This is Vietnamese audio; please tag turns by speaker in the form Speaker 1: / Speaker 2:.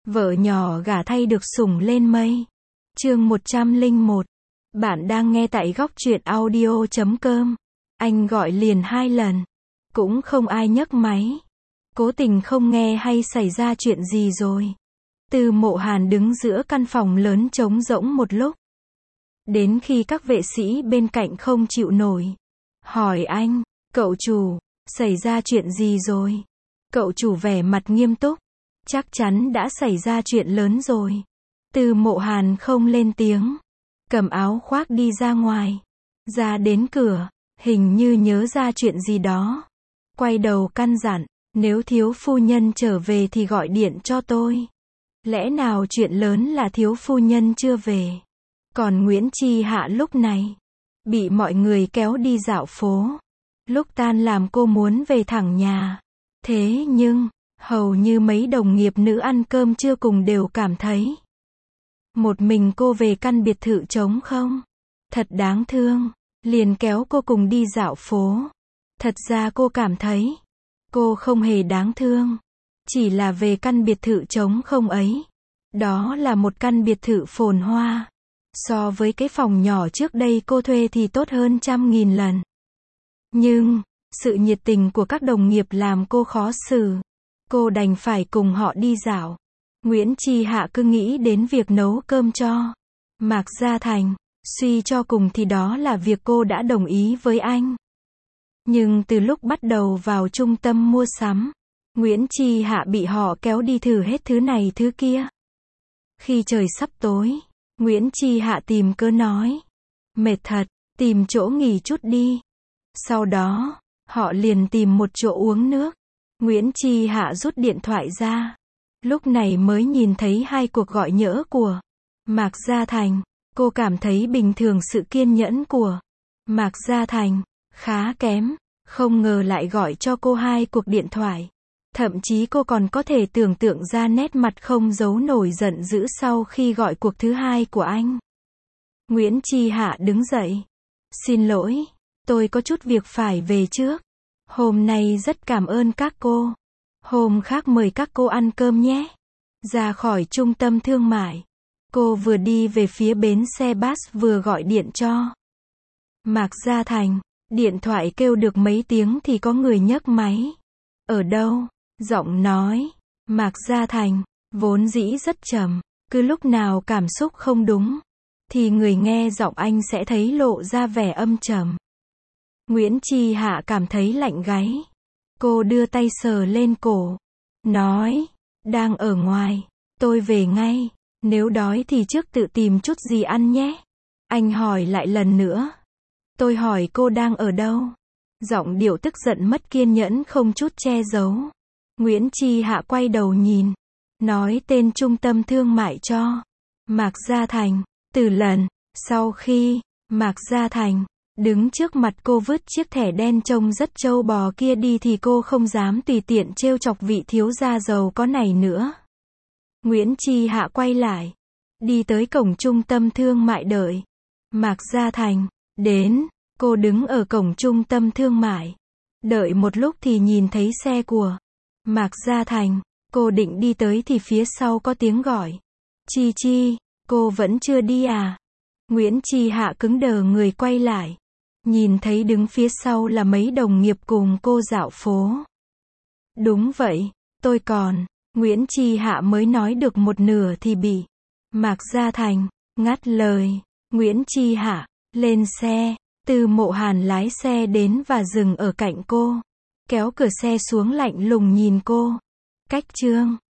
Speaker 1: Vợ nhỏ gả thay được sủng lên mây. Chương 101. Bạn đang nghe tại góc truyện audio.com. Anh gọi liền 2 lần. Cũng không ai nhấc máy. Cố tình không nghe hay xảy ra chuyện gì rồi. Từ Mộ Hàn đứng giữa căn phòng lớn trống rỗng một lúc. Đến khi các vệ sĩ bên cạnh không chịu nổi. Hỏi anh, cậu chủ, xảy ra chuyện gì rồi? Cậu chủ vẻ mặt nghiêm túc. Chắc chắn đã xảy ra chuyện lớn rồi. Từ Mộ Hàn không lên tiếng. Cầm áo khoác đi ra ngoài. Ra đến cửa, hình như nhớ ra chuyện gì đó. Quay đầu căn dặn, nếu thiếu phu nhân trở về thì gọi điện cho tôi. Lẽ nào chuyện lớn là thiếu phu nhân chưa về? Còn Nguyễn Chi Hạ lúc này, bị mọi người kéo đi dạo phố. Lúc tan làm cô muốn về thẳng nhà. Thế nhưng, hầu như mấy đồng nghiệp nữ ăn cơm trưa cùng đều cảm thấy một mình cô về căn biệt thự trống không. Thật đáng thương. Liền kéo cô cùng đi dạo phố. Thật ra cô cảm thấy cô không hề đáng thương. Chỉ là về căn biệt thự trống không ấy. Đó là một căn biệt thự phồn hoa. So với cái phòng nhỏ trước đây cô thuê thì tốt hơn 100.000 lần. Nhưng, sự nhiệt tình của các đồng nghiệp làm cô khó xử. Cô đành phải cùng họ đi dạo. Nguyễn Chi Hạ cứ nghĩ đến việc nấu cơm cho Mạc Gia Thành. Suy cho cùng thì đó là việc cô đã đồng ý với anh. Nhưng từ lúc bắt đầu vào trung tâm mua sắm, Nguyễn Chi Hạ bị họ kéo đi thử hết thứ này thứ kia. Khi trời sắp tối, Nguyễn Chi Hạ tìm cớ nói. Mệt thật, tìm chỗ nghỉ chút đi. Sau đó, họ liền tìm một chỗ uống nước. Nguyễn Chi Hạ rút điện thoại ra. Lúc này mới nhìn thấy 2 cuộc gọi nhỡ của Mạc Gia Thành. Cô cảm thấy bình thường sự kiên nhẫn của Mạc Gia Thành khá kém. Không ngờ lại gọi cho cô 2 cuộc điện thoại. Thậm chí cô còn có thể tưởng tượng ra nét mặt không giấu nổi giận dữ sau khi gọi cuộc thứ 2 của anh. Nguyễn Chi Hạ đứng dậy. Xin lỗi, tôi có chút việc phải về trước. Hôm nay rất cảm ơn các cô. Hôm khác mời các cô ăn cơm nhé. Ra khỏi trung tâm thương mại. Cô vừa đi về phía bến xe bus vừa gọi điện cho Mạc Gia Thành. Điện thoại kêu được mấy tiếng thì có người nhấc máy. Ở đâu? Giọng nói Mạc Gia Thành vốn dĩ rất trầm. Cứ lúc nào cảm xúc không đúng thì người nghe giọng anh sẽ thấy lộ ra vẻ âm trầm. Nguyễn Chi Hạ cảm thấy lạnh gáy. Cô đưa tay sờ lên cổ. Nói, đang ở ngoài. Tôi về ngay. Nếu đói thì trước tự tìm chút gì ăn nhé. Anh hỏi lại lần nữa. Tôi hỏi cô đang ở đâu? Giọng điệu tức giận mất kiên nhẫn không chút che giấu. Nguyễn Chi Hạ quay đầu nhìn. Nói tên trung tâm thương mại cho Mạc Gia Thành. Từ lần sau khi Mạc Gia Thành đứng trước mặt cô vứt chiếc thẻ đen trông rất trâu bò kia đi thì cô không dám tùy tiện trêu chọc vị thiếu gia giàu có này nữa. Nguyễn Chi Hạ quay lại. Đi tới cổng trung tâm thương mại đợi Mạc Gia Thành đến. Cô đứng ở cổng trung tâm thương mại. Đợi một lúc thì nhìn thấy xe của Mạc Gia Thành. Cô định đi tới thì phía sau có tiếng gọi. Chi Chi, cô vẫn chưa đi à? Nguyễn Chi Hạ cứng đờ người quay lại. Nhìn thấy đứng phía sau là mấy đồng nghiệp cùng cô dạo phố. Đúng vậy, tôi còn. Nguyễn Chi Hạ mới nói được một nửa thì bị Mạc Gia Thành ngắt lời. Nguyễn Chi Hạ lên xe. Từ Mộ Hàn lái xe đến và dừng ở cạnh cô. Kéo cửa xe xuống lạnh lùng nhìn cô. Cách chương